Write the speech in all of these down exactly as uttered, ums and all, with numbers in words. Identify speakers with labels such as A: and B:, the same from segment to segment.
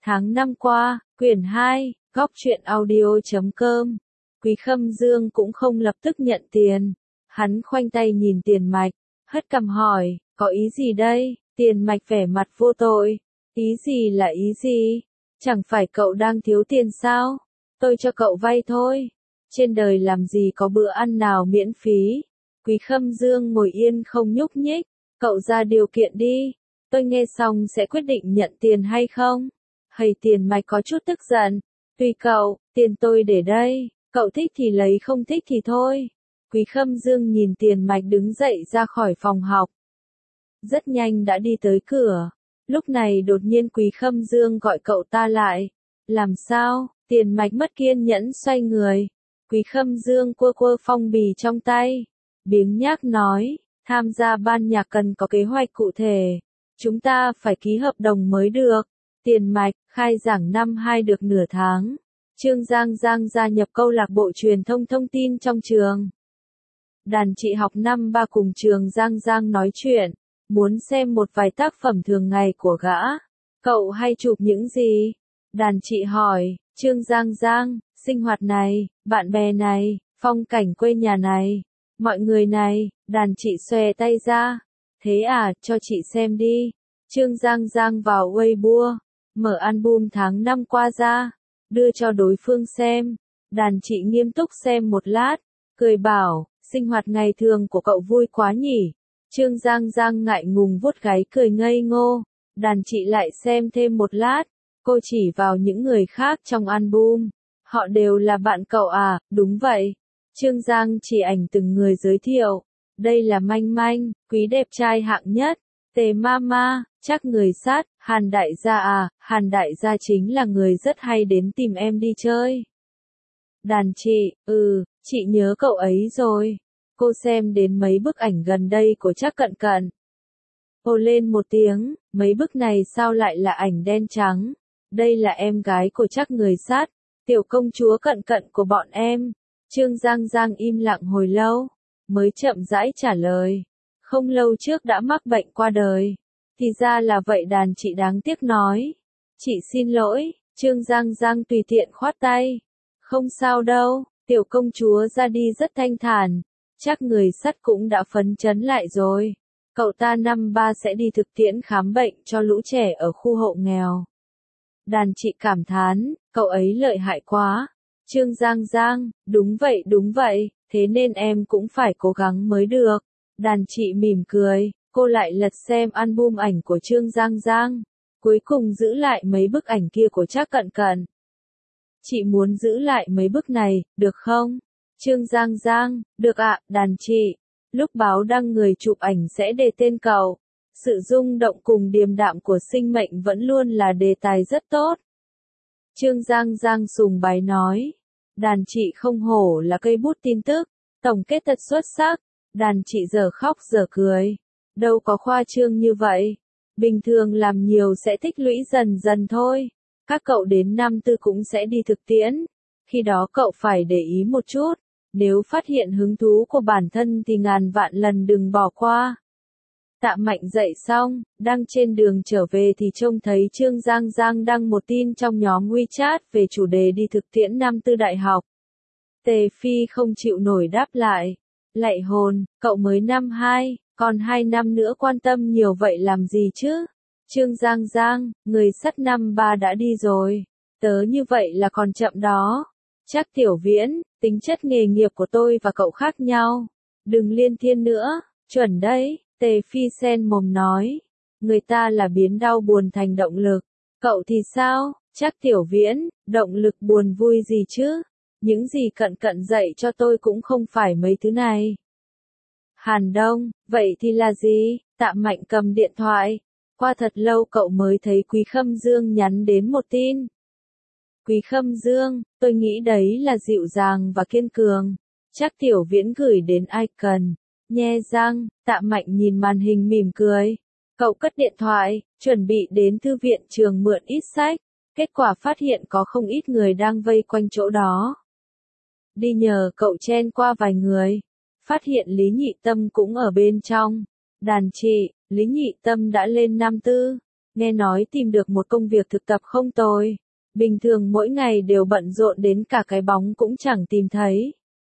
A: Tháng năm qua, quyển hai, góc truyện audio chấm com. Quý Khâm Dương cũng không lập tức nhận tiền. Hắn khoanh tay nhìn Tiền Mạch, hất cằm hỏi, có ý gì đây? Tiền Mạch vẻ mặt vô tội. Ý gì là ý gì? Chẳng phải cậu đang thiếu tiền sao? Tôi cho cậu vay thôi. Trên đời làm gì có bữa ăn nào miễn phí. Quý Khâm Dương ngồi yên không nhúc nhích. Cậu ra điều kiện đi. Tôi nghe xong sẽ quyết định nhận tiền hay không. Hầy Tiền Mạch có chút tức giận. Tùy cậu, tiền tôi để đây. Cậu thích thì lấy, không thích thì thôi. Quý Khâm Dương nhìn Tiền Mạch đứng dậy ra khỏi phòng học. Rất nhanh đã đi tới cửa. Lúc này đột nhiên Quý Khâm Dương gọi cậu ta lại. Làm sao? Tiền Mạch mất kiên nhẫn xoay người. Quý Khâm Dương quơ quơ phong bì trong tay. Biếng nhác nói, tham gia ban nhạc cần có kế hoạch cụ thể. Chúng ta phải ký hợp đồng mới được. Tiền Mạch, khai giảng năm hai được nửa tháng. Trương Giang Giang gia nhập câu lạc bộ truyền thông thông tin trong trường. Đàn chị học năm ba cùng trường Giang Giang nói chuyện. Muốn xem một vài tác phẩm thường ngày của gã. Cậu hay chụp những gì? Đàn chị hỏi, Trương Giang Giang, sinh hoạt này, bạn bè này, phong cảnh quê nhà này, mọi người này. Đàn chị xòe tay ra. Thế à, cho chị xem đi. Trương Giang Giang vào Weibo, mở album tháng năm qua ra, đưa cho đối phương xem. Đàn chị nghiêm túc xem một lát, cười bảo, sinh hoạt ngày thường của cậu vui quá nhỉ. Trương Giang Giang ngại ngùng vuốt gáy cười ngây ngô. Đàn chị lại xem thêm một lát, cô chỉ vào những người khác trong album. Họ đều là bạn cậu à? Đúng vậy. Trương Giang chỉ ảnh từng người giới thiệu. Đây là Manh Manh, quý đẹp trai hạng nhất. Tề Mama, chắc người sát, Hàn Đại Gia à, Hàn Đại Gia chính là người rất hay đến tìm em đi chơi. Đàn chị, ừ, chị nhớ cậu ấy rồi. Cô xem đến mấy bức ảnh gần đây của Trác Cận Cận. Ồ lên một tiếng, mấy bức này sao lại là ảnh đen trắng? Đây là em gái của Trác người sát, tiểu công chúa Cận Cận của bọn em. Trương Giang Giang im lặng hồi lâu, mới chậm rãi trả lời. Không lâu trước đã mắc bệnh qua đời. Thì ra là vậy. Đàn chị đáng tiếc nói. Chị xin lỗi. Trương Giang Giang tùy tiện khoát tay. Không sao đâu, tiểu công chúa ra đi rất thanh thản. Chắc người sắt cũng đã phấn chấn lại rồi. Cậu ta năm ba sẽ đi thực tiễn khám bệnh cho lũ trẻ ở khu hộ nghèo. Đàn chị cảm thán, cậu ấy lợi hại quá. Trương Giang Giang, đúng vậy đúng vậy, thế nên em cũng phải cố gắng mới được. Đàn chị mỉm cười, cô lại lật xem album ảnh của Trương Giang Giang. Cuối cùng giữ lại mấy bức ảnh kia của Trác Cận Cận. Chị muốn giữ lại mấy bức này, được không? Trương Giang Giang, được ạ. Đàn chị, lúc báo đăng người chụp ảnh sẽ đề tên cậu. Sự rung động cùng điềm đạm của sinh mệnh vẫn luôn là đề tài rất tốt. Trương Giang Giang sùng bái nói. Đàn chị không hổ là cây bút tin tức, tổng kết thật xuất sắc. Đàn chị giờ khóc giờ cười. Đâu có khoa trương như vậy. Bình thường làm nhiều sẽ tích lũy dần dần thôi. Các cậu đến năm tư cũng sẽ đi thực tiễn. Khi đó cậu phải để ý một chút. Nếu phát hiện hứng thú của bản thân thì ngàn vạn lần đừng bỏ qua. Tạ Mạnh dậy xong, đang trên đường trở về thì trông thấy Trương Giang Giang đăng một tin trong nhóm WeChat về chủ đề đi thực tiễn năm tư đại học. Tề Phi không chịu nổi đáp lại. Lạy hồn, cậu mới năm hai, còn hai năm nữa quan tâm nhiều vậy làm gì chứ? Trương Giang Giang, người sắt năm ba đã đi rồi. Tớ như vậy là còn chậm đó. Chắc Tiểu Viễn, tính chất nghề nghiệp của tôi và cậu khác nhau. Đừng liên thiên nữa, chuẩn đấy. Tề Phi sen mồm nói. Người ta là biến đau buồn thành động lực. Cậu thì sao? Chắc Tiểu Viễn, động lực buồn vui gì chứ? Những gì Cận Cận dạy cho tôi cũng không phải mấy thứ này. Hàn Đông, vậy thì là gì? Tạ Mạnh cầm điện thoại. Qua thật lâu cậu mới thấy Quý Khâm Dương nhắn đến một tin. Quý Khâm Dương, tôi nghĩ đấy là dịu dàng và kiên cường. Chắc Tiểu Viễn gửi đến ai cần. Nhe răng, Tạ Mạnh nhìn màn hình mỉm cười. Cậu cất điện thoại, chuẩn bị đến thư viện trường mượn ít sách. Kết quả phát hiện có không ít người đang vây quanh chỗ đó. Đi nhờ cậu chen qua vài người. Phát hiện Lý Nhị Tâm cũng ở bên trong. Đàn chị, Lý Nhị Tâm đã lên năm tư. nghe nói tìm được một công việc thực tập không tồi. Bình thường mỗi ngày đều bận rộn đến cả cái bóng cũng chẳng tìm thấy.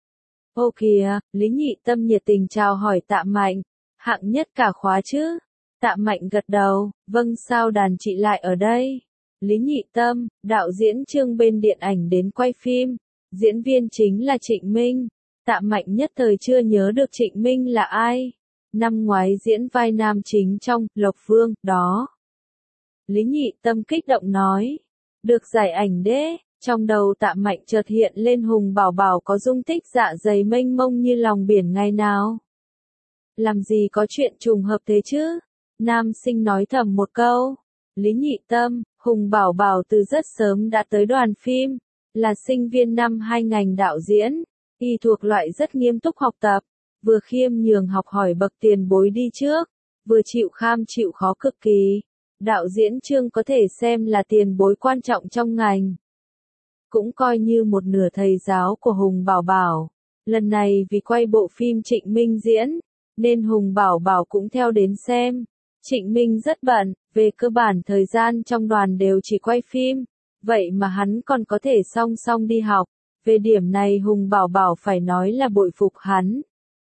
A: Ô kìa, Lý Nhị Tâm nhiệt tình chào hỏi Tạ Mạnh, hạng nhất cả khóa chứ? Tạ Mạnh gật đầu, vâng sao đàn chị lại ở đây? Lý Nhị Tâm, đạo diễn Trương bên điện ảnh đến quay phim, diễn viên chính là Trịnh Minh. Tạ Mạnh nhất thời chưa nhớ được Trịnh Minh là ai. Năm ngoái diễn vai nam chính trong Lộc Vương, đó. Lý Nhị Tâm kích động nói, được giải ảnh đế. Trong đầu Tạ Mạnh chợt hiện lên Hùng Bảo Bảo có dung tích dạ dày mênh mông như lòng biển ngày nào. Làm gì có chuyện trùng hợp thế chứ? Nam sinh nói thầm một câu. Lý Nhị Tâm, Hùng Bảo Bảo từ rất sớm đã tới đoàn phim, là sinh viên năm hai ngành đạo diễn, y thuộc loại rất nghiêm túc học tập, vừa khiêm nhường học hỏi bậc tiền bối đi trước, vừa chịu kham chịu khó cực kỳ. Đạo diễn Trương có thể xem là tiền bối quan trọng trong ngành. Cũng coi như một nửa thầy giáo của Hùng Bảo Bảo. Lần này vì quay bộ phim Trịnh Minh diễn, nên Hùng Bảo Bảo cũng theo đến xem. Trịnh Minh rất bận, về cơ bản thời gian trong đoàn đều chỉ quay phim, vậy mà hắn còn có thể song song đi học. Về điểm này Hùng Bảo Bảo phải nói là bội phục hắn.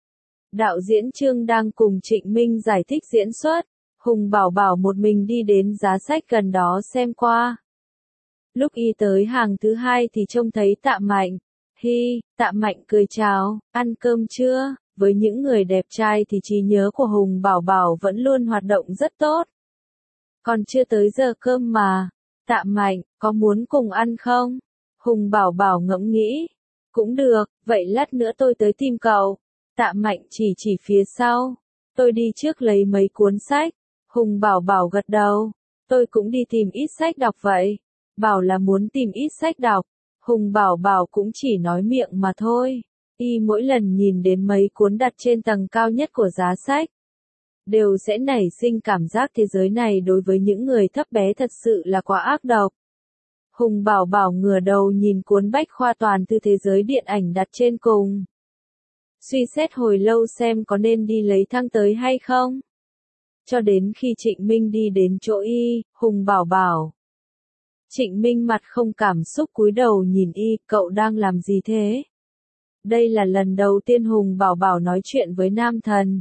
A: Đạo diễn Trương đang cùng Trịnh Minh giải thích diễn xuất, Hùng Bảo Bảo một mình đi đến giá sách gần đó xem qua. Lúc y tới hàng thứ hai thì trông thấy Tạ Mạnh. Hi, Tạ Mạnh cười chào, ăn cơm chưa? Với những người đẹp trai thì trí nhớ của Hùng Bảo Bảo vẫn luôn hoạt động rất tốt. Còn chưa tới giờ cơm mà. Tạ Mạnh, có muốn cùng ăn không? Hùng Bảo Bảo ngẫm nghĩ. Cũng được, vậy lát nữa tôi tới tìm cậu. Tạ Mạnh chỉ chỉ phía sau. Tôi đi trước lấy mấy cuốn sách. Hùng Bảo Bảo gật đầu. Tôi cũng đi tìm ít sách đọc vậy. Bảo là muốn tìm ít sách đọc. Hùng Bảo Bảo cũng chỉ nói miệng mà thôi. Y mỗi lần nhìn đến mấy cuốn đặt trên tầng cao nhất của giá sách, đều sẽ nảy sinh cảm giác thế giới này đối với những người thấp bé thật sự là quá ác độc. Hùng Bảo Bảo ngửa đầu nhìn cuốn bách khoa toàn thư thế giới điện ảnh đặt trên cùng. Suy xét hồi lâu xem có nên đi lấy thang tới hay không. Cho đến khi Trịnh Minh đi đến chỗ y, Hùng Bảo Bảo. Trịnh Minh mặt không cảm xúc cúi đầu nhìn y, cậu đang làm gì thế? Đây là lần đầu tiên Hùng Bảo Bảo nói chuyện với nam thần.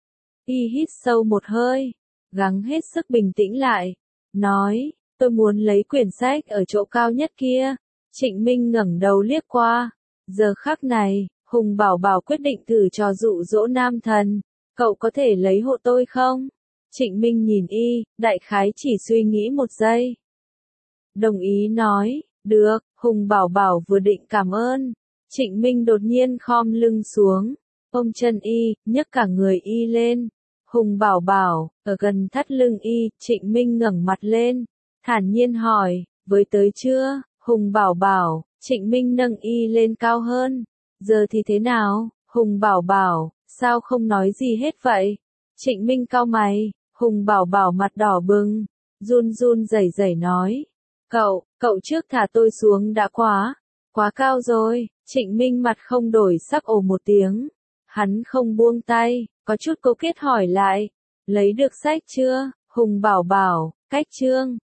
A: Y hít sâu một hơi, gắng hết sức bình tĩnh lại, nói, tôi muốn lấy quyển sách ở chỗ cao nhất kia. Trịnh Minh ngẩng đầu liếc qua, giờ khắc này, Hùng Bảo Bảo quyết định thử trò dụ dỗ nam thần, cậu có thể lấy hộ tôi không? Trịnh Minh nhìn y, đại khái chỉ suy nghĩ một giây. Đồng ý nói, được. Hùng Bảo Bảo vừa định cảm ơn, Trịnh Minh đột nhiên khom lưng xuống, ôm chân y, nhấc cả người y lên. Hùng Bảo Bảo, ở gần thắt lưng y, Trịnh Minh ngẩng mặt lên, thản nhiên hỏi, với tới chưa? Hùng Bảo Bảo, Trịnh Minh nâng y lên cao hơn, giờ thì thế nào? Hùng Bảo Bảo, sao không nói gì hết vậy? Trịnh Minh cau mày, Hùng Bảo Bảo mặt đỏ bừng, run run rẩy rẩy nói, cậu, cậu trước thả tôi xuống đã quá, quá cao rồi. Trịnh Minh mặt không đổi sắc ồ một tiếng, hắn không buông tay, có chút cố kết hỏi lại, lấy được sách chưa? Hùng Bảo Bảo, cách chương.